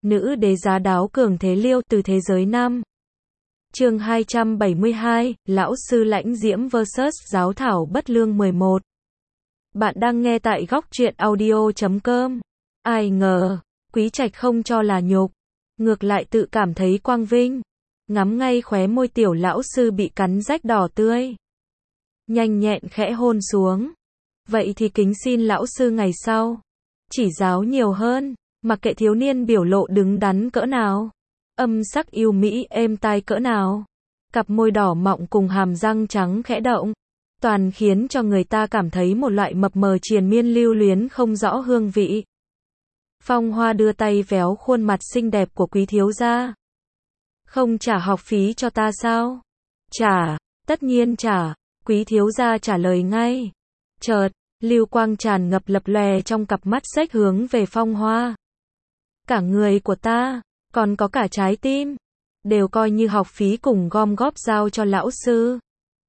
nữ đế giá đáo cường thế liêu từ thế giới nam. Chương 272, lão sư lãnh diễm vs giáo thảo bất lương 11. Bạn đang nghe tại góc truyện audio.com. Ai ngờ, Quý Trạch không cho là nhục, ngược lại tự cảm thấy quang vinh. Ngắm ngay khóe môi tiểu lão sư bị cắn rách đỏ tươi, nhanh nhẹn khẽ hôn xuống. Vậy thì kính xin lão sư ngày sau chỉ giáo nhiều hơn, mặc kệ thiếu niên biểu lộ đứng đắn cỡ nào, âm sắc yêu mỹ êm tai cỡ nào, cặp môi đỏ mọng cùng hàm răng trắng khẽ động, toàn khiến cho người ta cảm thấy một loại mập mờ triền miên lưu luyến không rõ hương vị. Phong Hoa đưa tay véo khuôn mặt xinh đẹp của Quý thiếu gia. Không trả học phí cho ta sao? Trả, tất nhiên trả. Quý thiếu gia trả lời ngay. Chợt, lưu quang tràn ngập lập lòe trong cặp mắt xếch hướng về Phong Hoa. Cả người của ta, còn có cả trái tim, đều coi như học phí cùng gom góp giao cho lão sư.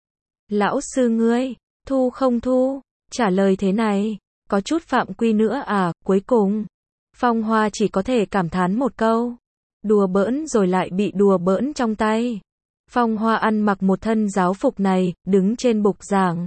Lão sư ngươi, thu không thu? Trả lời thế này, có chút phạm quy nữa à? Cuối cùng, Phong Hoa chỉ có thể cảm thán một câu. Đùa bỡn rồi lại bị đùa bỡn trong tay. Phong Hoa ăn mặc một thân giáo phục này, đứng trên bục giảng,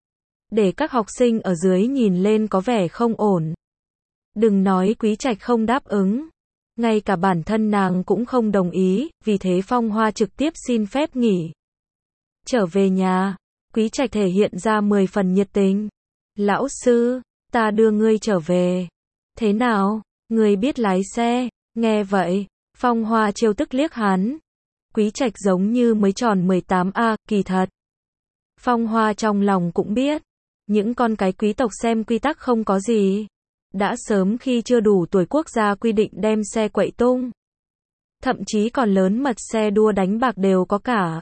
để các học sinh ở dưới nhìn lên có vẻ không ổn. Đừng nói Quý Trạch không đáp ứng, ngay cả bản thân nàng cũng không đồng ý, vì thế Phong Hoa trực tiếp xin phép nghỉ. Trở về nhà, Quý Trạch thể hiện ra 10 phần nhiệt tình. Lão sư, ta đưa ngươi trở về. Thế nào, ngươi biết lái xe? Nghe vậy, Phong Hoa trêu tức liếc hắn. Quý Trạch giống như mới tròn 18A, kỳ thật. Phong Hoa trong lòng cũng biết, những con cái quý tộc xem quy tắc không có gì. Đã sớm khi chưa đủ tuổi quốc gia quy định đem xe quậy tung. Thậm chí còn lớn mật xe đua đánh bạc đều có cả.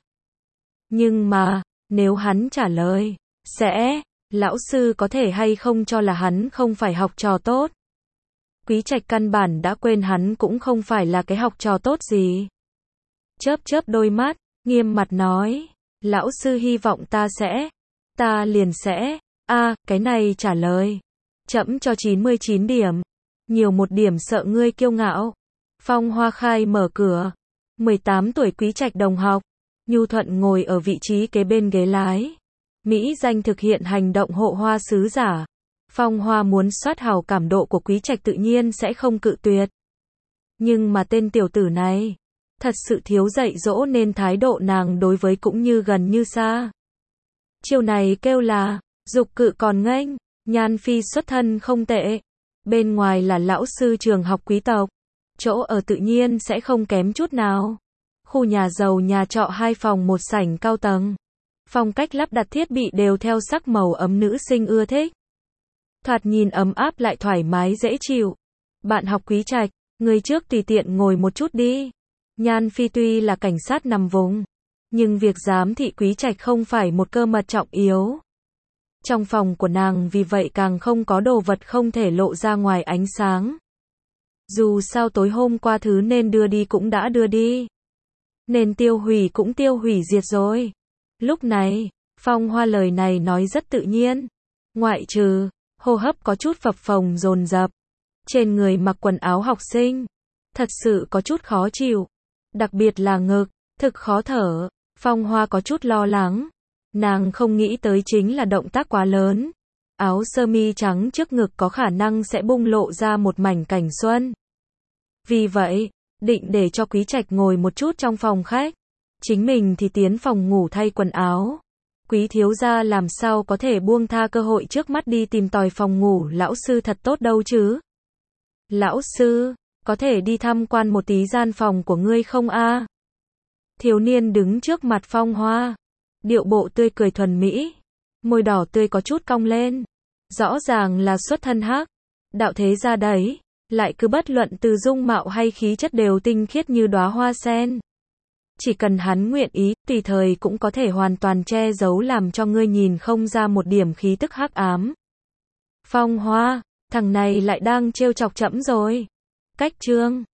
Nhưng mà, nếu hắn trả lời, sẽ, lão sư có thể hay không cho là hắn không phải học trò tốt. Quý Trạch căn bản đã quên hắn cũng không phải là cái học trò tốt gì. Chớp chớp đôi mắt, nghiêm mặt nói, lão sư hy vọng ta liền sẽ, cái này trả lời. Chẫm cho 99 điểm, nhiều một điểm sợ ngươi kiêu ngạo. Phong Hoa khai mở cửa, 18 tuổi Quý Trạch đồng học, nhu thuận ngồi ở vị trí kế bên ghế lái. Mỹ danh thực hiện hành động hộ hoa sứ giả. Phong Hoa muốn soát hào cảm độ của Quý Trạch tự nhiên sẽ không cự tuyệt. Nhưng mà tên tiểu tử này, thật sự thiếu dạy dỗ nên thái độ nàng đối với cũng như gần như xa. Chiều này kêu là, dục cự còn nghênh, nhan phi xuất thân không tệ. Bên ngoài là lão sư trường học quý tộc, chỗ ở tự nhiên sẽ không kém chút nào. Khu nhà giàu nhà trọ 2 phòng 1 sảnh cao tầng. Phong cách lắp đặt thiết bị đều theo sắc màu ấm nữ sinh ưa thích. Thoạt nhìn ấm áp lại thoải mái dễ chịu. Bạn học Quý Trạch, người trước tùy tiện ngồi một chút đi. Nhan Phi tuy là cảnh sát nằm vùng, nhưng việc giám thị Quý Trạch không phải một cơ mật trọng yếu. Trong phòng của nàng vì vậy càng không có đồ vật không thể lộ ra ngoài ánh sáng. Dù sao tối hôm qua thứ nên đưa đi cũng đã đưa đi, nên tiêu hủy cũng tiêu hủy diệt rồi. Lúc này, Phong Hoa lời này nói rất tự nhiên, ngoại trừ hô hấp có chút phập phồng dồn dập. Trên người mặc quần áo học sinh, thật sự có chút khó chịu, đặc biệt là ngực, thực khó thở. Phong Hoa có chút lo lắng, nàng không nghĩ tới chính là động tác quá lớn. Áo sơ mi trắng trước ngực có khả năng sẽ bung lộ ra một mảnh cảnh xuân. Vì vậy, định để cho Quý Trạch ngồi một chút trong phòng khách, chính mình thì tiến phòng ngủ thay quần áo. Quý thiếu gia làm sao có thể buông tha cơ hội trước mắt đi tìm tòi phòng ngủ lão sư thật tốt đâu chứ? Lão sư, có thể đi tham quan một tí gian phòng của ngươi không a? Thiếu niên đứng trước mặt Phong Hoa, điệu bộ tươi cười thuần mỹ, môi đỏ tươi có chút cong lên, rõ ràng là xuất thân hắc đạo thế gia đấy, lại cứ bất luận từ dung mạo hay khí chất đều tinh khiết như đóa hoa sen. Chỉ cần hắn nguyện ý, tùy thời cũng có thể hoàn toàn che giấu làm cho ngươi nhìn không ra một điểm khí tức hắc ám. Phong Hoa, thằng này lại đang trêu chọc trẫm rồi. Cách chương